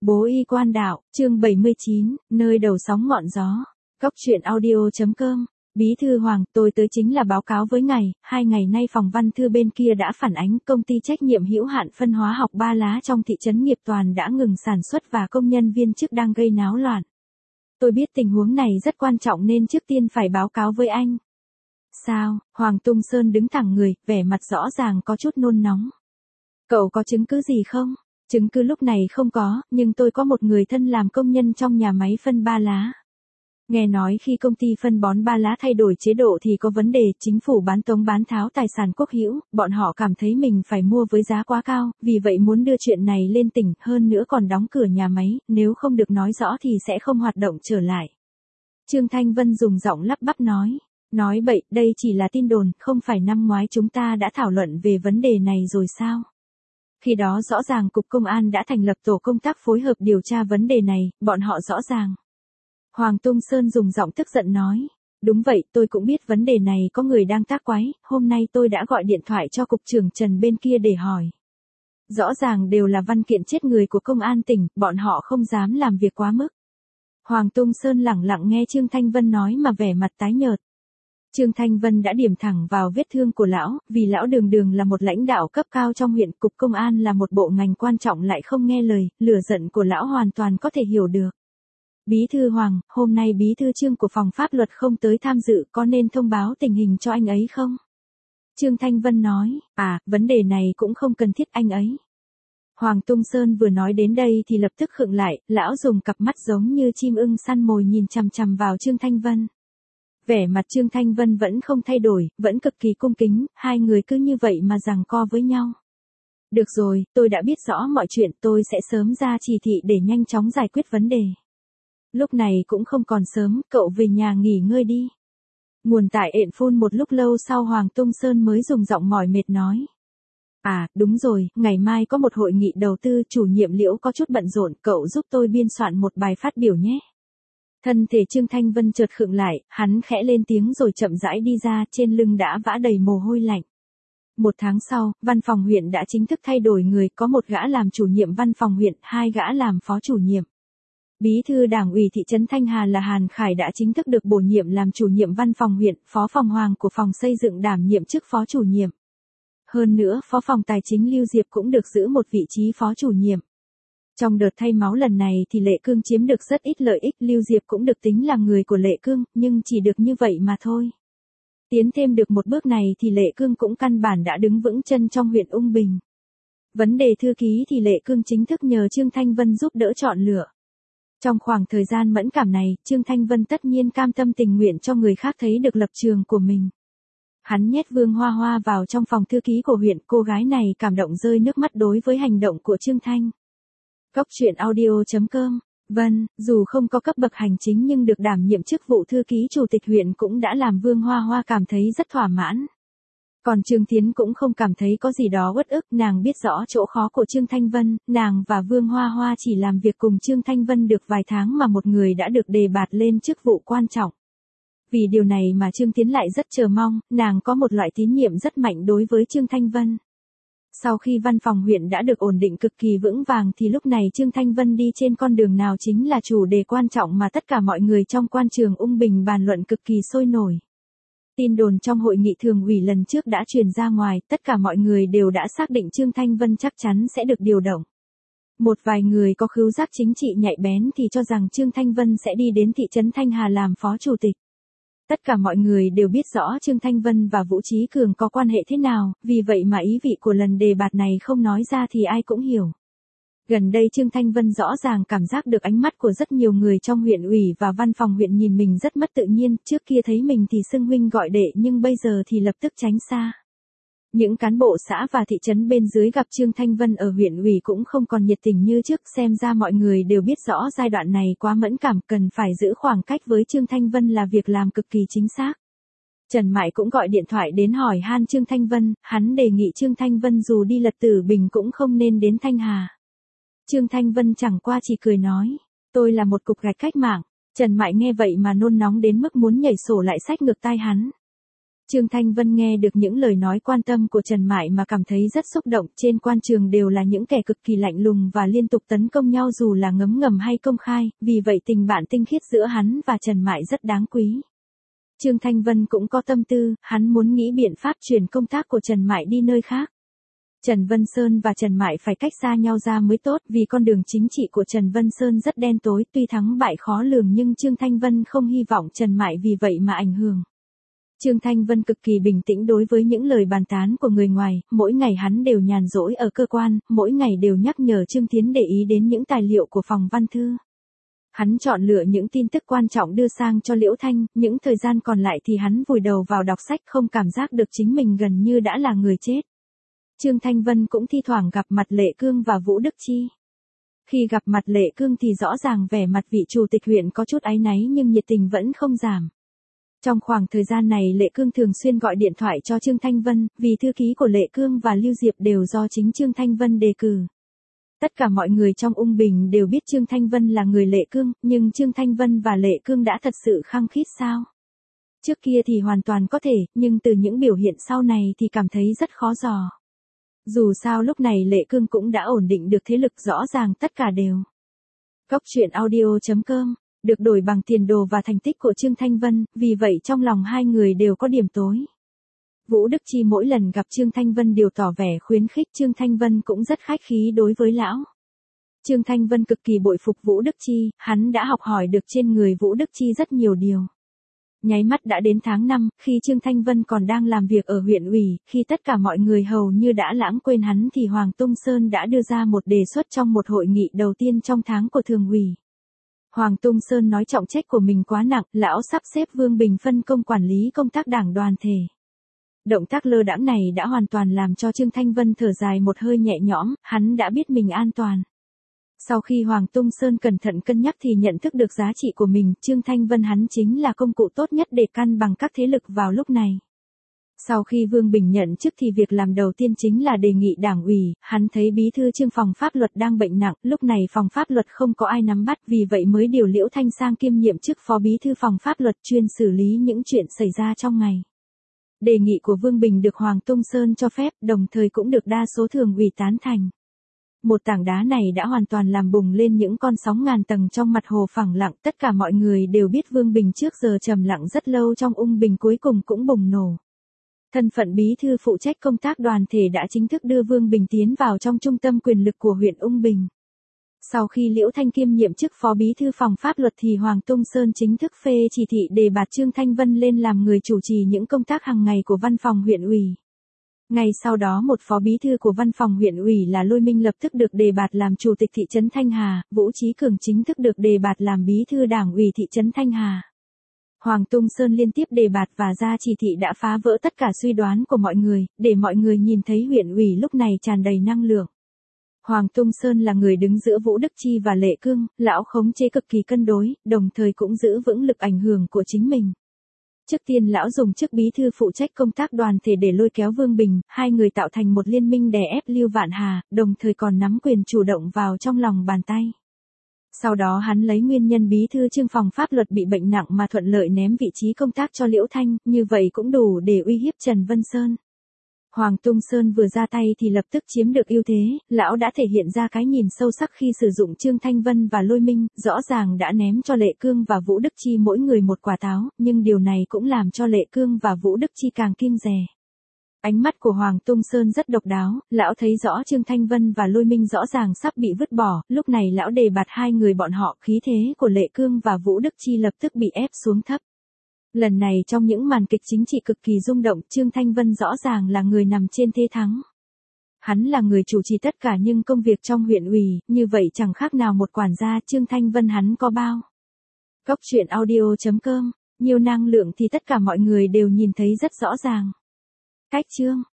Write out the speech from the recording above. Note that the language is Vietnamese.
Bố y quan đạo, chương 79, nơi đầu sóng ngọn gió. Cóc truyện audio.com. Bí thư Hoàng, tôi tới chính là báo cáo với ngài, 2 ngày nay phòng văn thư bên kia đã phản ánh công ty trách nhiệm hữu hạn phân hóa học Ba Lá trong thị trấn Nghiệp Toàn đã ngừng sản xuất và công nhân viên chức đang gây náo loạn. Tôi biết tình huống này rất quan trọng nên trước tiên phải báo cáo với anh. Sao? Hoàng Tung Sơn đứng thẳng người, vẻ mặt rõ ràng có chút nôn nóng. Cậu có chứng cứ gì không? Chứng cứ lúc này không có, nhưng tôi có một người thân làm công nhân trong nhà máy phân Ba Lá. Nghe nói khi công ty phân bón Ba Lá thay đổi chế độ thì có vấn đề, chính phủ bán tống bán tháo tài sản quốc hữu, bọn họ cảm thấy mình phải mua với giá quá cao, vì vậy muốn đưa chuyện này lên tỉnh, hơn nữa còn đóng cửa nhà máy, nếu không được nói rõ thì sẽ không hoạt động trở lại. Trương Thanh Vân dùng giọng lắp bắp nói bậy, đây chỉ là tin đồn, không phải năm ngoái chúng ta đã thảo luận về vấn đề này rồi sao? Khi đó rõ ràng Cục Công an đã thành lập tổ công tác phối hợp điều tra vấn đề này, bọn họ rõ ràng. Hoàng Tung Sơn dùng giọng tức giận nói. Đúng vậy, tôi cũng biết vấn đề này có người đang tác quái, hôm nay tôi đã gọi điện thoại cho Cục trưởng Trần bên kia để hỏi. Rõ ràng đều là văn kiện chết người của Công an tỉnh, bọn họ không dám làm việc quá mức. Hoàng Tung Sơn lẳng lặng nghe Trương Thanh Vân nói mà vẻ mặt tái nhợt. Trương Thanh Vân đã điểm thẳng vào vết thương của lão, vì lão đường đường là một lãnh đạo cấp cao trong huyện, Cục Công an là một bộ ngành quan trọng lại không nghe lời, lửa giận của lão hoàn toàn có thể hiểu được. Bí thư Hoàng, hôm nay bí thư Trương của phòng pháp luật không tới tham dự, có nên thông báo tình hình cho anh ấy không? Trương Thanh Vân nói, vấn đề này cũng không cần thiết anh ấy. Hoàng Tung Sơn vừa nói đến đây thì lập tức khựng lại, lão dùng cặp mắt giống như chim ưng săn mồi nhìn chằm chằm vào Trương Thanh Vân. Vẻ mặt Trương Thanh Vân vẫn không thay đổi, vẫn cực kỳ cung kính, hai người cứ như vậy mà giằng co với nhau. Được rồi, tôi đã biết rõ mọi chuyện, tôi sẽ sớm ra chỉ thị để nhanh chóng giải quyết vấn đề. Lúc này cũng không còn sớm, cậu về nhà nghỉ ngơi đi. Nguồn tại ện phun một lúc lâu sau Hoàng Tung Sơn mới dùng giọng mỏi mệt nói. Đúng rồi, ngày mai có một hội nghị đầu tư, chủ nhiệm Liễu có chút bận rộn, cậu giúp tôi biên soạn một bài phát biểu nhé. Thân thể Trương Thanh Vân chợt khựng lại, hắn khẽ lên tiếng rồi chậm rãi đi ra, trên lưng đã vã đầy mồ hôi lạnh. 1 tháng sau, văn phòng huyện đã chính thức thay đổi người, có một gã làm chủ nhiệm văn phòng huyện, 2 gã làm phó chủ nhiệm. Bí thư Đảng ủy thị trấn Thanh Hà là Hàn Khải đã chính thức được bổ nhiệm làm chủ nhiệm văn phòng huyện, phó phòng Hoàng của phòng xây dựng đảm nhiệm chức phó chủ nhiệm. Hơn nữa, phó phòng tài chính Lưu Diệp cũng được giữ một vị trí phó chủ nhiệm. Trong đợt thay máu lần này thì Lệ Cương chiếm được rất ít lợi ích, Lưu Diệp cũng được tính là người của Lệ Cương, nhưng chỉ được như vậy mà thôi. Tiến thêm được một bước này thì Lệ Cương cũng căn bản đã đứng vững chân trong huyện Ung Bình. Vấn đề thư ký thì Lệ Cương chính thức nhờ Trương Thanh Vân giúp đỡ chọn lựa. Trong khoảng thời gian mẫn cảm này, Trương Thanh Vân tất nhiên cam tâm tình nguyện cho người khác thấy được lập trường của mình. Hắn nhét Vương Hoa Hoa vào trong phòng thư ký của huyện, cô gái này cảm động rơi nước mắt đối với hành động của Trương Thanh. Cóc truyện audio.com. Vâng, dù không có cấp bậc hành chính nhưng được đảm nhiệm chức vụ thư ký chủ tịch huyện cũng đã làm Vương Hoa Hoa cảm thấy rất thỏa mãn. Còn Trương Thiến cũng không cảm thấy có gì đó uất ức, nàng biết rõ chỗ khó của Trương Thanh Vân, nàng và Vương Hoa Hoa chỉ làm việc cùng Trương Thanh Vân được vài tháng mà một người đã được đề bạt lên chức vụ quan trọng. Vì điều này mà Trương Thiến lại rất chờ mong, nàng có một loại tín nhiệm rất mạnh đối với Trương Thanh Vân. Sau khi văn phòng huyện đã được ổn định cực kỳ vững vàng thì lúc này Trương Thanh Vân đi trên con đường nào chính là chủ đề quan trọng mà tất cả mọi người trong quan trường Ung Bình bàn luận cực kỳ sôi nổi. Tin đồn trong hội nghị thường ủy lần trước đã truyền ra ngoài, tất cả mọi người đều đã xác định Trương Thanh Vân chắc chắn sẽ được điều động. Một vài người có khứu giác chính trị nhạy bén thì cho rằng Trương Thanh Vân sẽ đi đến thị trấn Thanh Hà làm phó chủ tịch. Tất cả mọi người đều biết rõ Trương Thanh Vân và Vũ Trí Cường có quan hệ thế nào, vì vậy mà ý vị của lần đề bạt này không nói ra thì ai cũng hiểu. Gần đây Trương Thanh Vân rõ ràng cảm giác được ánh mắt của rất nhiều người trong huyện ủy và văn phòng huyện nhìn mình rất mất tự nhiên, trước kia thấy mình thì xưng huynh gọi đệ nhưng bây giờ thì lập tức tránh xa. Những cán bộ xã và thị trấn bên dưới gặp Trương Thanh Vân ở huyện ủy cũng không còn nhiệt tình như trước, xem ra mọi người đều biết rõ giai đoạn này quá mẫn cảm, cần phải giữ khoảng cách với Trương Thanh Vân là việc làm cực kỳ chính xác. Trần Mại cũng gọi điện thoại đến hỏi han Trương Thanh Vân, hắn đề nghị Trương Thanh Vân dù đi lật Tử Bình cũng không nên đến Thanh Hà. Trương Thanh Vân chẳng qua chỉ cười nói, tôi là một cục gạch cách mạng. Trần Mại nghe vậy mà nôn nóng đến mức muốn nhảy sổ lại xách ngược tai hắn. Trương Thanh Vân nghe được những lời nói quan tâm của Trần Mại mà cảm thấy rất xúc động, trên quan trường đều là những kẻ cực kỳ lạnh lùng và liên tục tấn công nhau dù là ngấm ngầm hay công khai, vì vậy tình bạn tinh khiết giữa hắn và Trần Mại rất đáng quý. Trương Thanh Vân cũng có tâm tư, hắn muốn nghĩ biện pháp chuyển công tác của Trần Mại đi nơi khác. Trần Vân Sơn và Trần Mại phải cách xa nhau ra mới tốt vì con đường chính trị của Trần Vân Sơn rất đen tối, tuy thắng bại khó lường nhưng Trương Thanh Vân không hy vọng Trần Mại vì vậy mà ảnh hưởng. Trương Thanh Vân cực kỳ bình tĩnh đối với những lời bàn tán của người ngoài, mỗi ngày hắn đều nhàn rỗi ở cơ quan, mỗi ngày đều nhắc nhở Trương Thiến để ý đến những tài liệu của phòng văn thư. Hắn chọn lựa những tin tức quan trọng đưa sang cho Liễu Thanh, những thời gian còn lại thì hắn vùi đầu vào đọc sách không cảm giác được chính mình gần như đã là người chết. Trương Thanh Vân cũng thi thoảng gặp mặt Lệ Cương và Vũ Đức Chi. Khi gặp mặt Lệ Cương thì rõ ràng vẻ mặt vị chủ tịch huyện có chút áy náy nhưng nhiệt tình vẫn không giảm. Trong khoảng thời gian này Lệ Cương thường xuyên gọi điện thoại cho Trương Thanh Vân, vì thư ký của Lệ Cương và Lưu Diệp đều do chính Trương Thanh Vân đề cử. Tất cả mọi người trong Ung Bình đều biết Trương Thanh Vân là người Lệ Cương, nhưng Trương Thanh Vân và Lệ Cương đã thật sự khăng khít sao? Trước kia thì hoàn toàn có thể, nhưng từ những biểu hiện sau này thì cảm thấy rất khó dò. Dù sao lúc này Lệ Cương cũng đã ổn định được thế lực, rõ ràng tất cả đều. Cốc truyện audio.com được đổi bằng tiền đồ và thành tích của Trương Thanh Vân, vì vậy trong lòng hai người đều có điểm tối. Vũ Đức Chi mỗi lần gặp Trương Thanh Vân đều tỏ vẻ khuyến khích, Trương Thanh Vân cũng rất khách khí đối với lão. Trương Thanh Vân cực kỳ bội phục Vũ Đức Chi, hắn đã học hỏi được trên người Vũ Đức Chi rất nhiều điều. Nháy mắt đã đến tháng 5, khi Trương Thanh Vân còn đang làm việc ở huyện ủy, khi tất cả mọi người hầu như đã lãng quên hắn thì Hoàng Tung Sơn đã đưa ra một đề xuất trong một hội nghị đầu tiên trong tháng của thường ủy. Hoàng Tung Sơn nói trọng trách của mình quá nặng, lão sắp xếp Vương Bình phân công quản lý công tác đảng đoàn thể. Động tác lơ đãng này đã hoàn toàn làm cho Trương Thanh Vân thở dài một hơi nhẹ nhõm, hắn đã biết mình an toàn. Sau khi Hoàng Tung Sơn cẩn thận cân nhắc thì nhận thức được giá trị của mình, Trương Thanh Vân hắn chính là công cụ tốt nhất để cân bằng các thế lực vào lúc này. Sau khi Vương Bình nhận chức thì việc làm đầu tiên chính là đề nghị đảng ủy, hắn thấy bí thư Trương phòng pháp luật đang bệnh nặng, lúc này phòng pháp luật không có ai nắm bắt, vì vậy mới điều Liễu Thanh sang kiêm nhiệm chức phó bí thư phòng pháp luật chuyên xử lý những chuyện xảy ra trong ngày. Đề nghị của Vương Bình được Hoàng Tung Sơn cho phép, đồng thời cũng được đa số thường ủy tán thành. Một tảng đá này đã hoàn toàn làm bùng lên những con sóng ngàn tầng trong mặt hồ phẳng lặng, tất cả mọi người đều biết Vương Bình trước giờ trầm lặng rất lâu trong Ung Bình cuối cùng cũng bùng nổ. Thân phận bí thư phụ trách công tác đoàn thể đã chính thức đưa Vương Bình tiến vào trong trung tâm quyền lực của huyện Ung Bình. Sau khi Liễu Thanh kiêm nhiệm chức phó bí thư phòng pháp luật thì Hoàng Tung Sơn chính thức phê chỉ thị đề bạt Trương Thanh Vân lên làm người chủ trì những công tác hàng ngày của văn phòng huyện ủy. Ngay sau đó một phó bí thư của văn phòng huyện ủy là Lôi Minh lập tức được đề bạt làm chủ tịch thị trấn Thanh Hà, Vũ Chí Cường chính thức được đề bạt làm bí thư đảng ủy thị trấn Thanh Hà. Hoàng Tung Sơn liên tiếp đề bạt và ra chỉ thị đã phá vỡ tất cả suy đoán của mọi người, để mọi người nhìn thấy huyện ủy lúc này tràn đầy năng lượng. Hoàng Tung Sơn là người đứng giữa Vũ Đức Chi và Lệ Cương, lão khống chế cực kỳ cân đối, đồng thời cũng giữ vững lực ảnh hưởng của chính mình. Trước tiên lão dùng chức bí thư phụ trách công tác đoàn thể để lôi kéo Vương Bình, hai người tạo thành một liên minh đè ép Lưu Vạn Hà, đồng thời còn nắm quyền chủ động vào trong lòng bàn tay. Sau đó hắn lấy nguyên nhân bí thư Trương phòng pháp luật bị bệnh nặng mà thuận lợi ném vị trí công tác cho Liễu Thanh, như vậy cũng đủ để uy hiếp Trần Vân Sơn. Hoàng Tung Sơn vừa ra tay thì lập tức chiếm được ưu thế, lão đã thể hiện ra cái nhìn sâu sắc khi sử dụng Trương Thanh Vân và Lôi Minh, rõ ràng đã ném cho Lệ Cương và Vũ Đức Chi mỗi người một quả táo, nhưng điều này cũng làm cho Lệ Cương và Vũ Đức Chi càng kiêng dè. Ánh mắt của Hoàng Tung Sơn rất độc đáo, lão thấy rõ Trương Thanh Vân và Lôi Minh rõ ràng sắp bị vứt bỏ, lúc này lão đề bạt hai người bọn họ, khí thế của Lệ Cương và Vũ Đức Chi lập tức bị ép xuống thấp. Lần này trong những màn kịch chính trị cực kỳ rung động, Trương Thanh Vân rõ ràng là người nằm trên thế thắng. Hắn là người chủ trì tất cả những công việc trong huyện ủy, như vậy chẳng khác nào một quản gia, Trương Thanh Vân hắn có bao. Cốc truyện audio.com, nhiều năng lượng thì tất cả mọi người đều nhìn thấy rất rõ ràng. Cách chương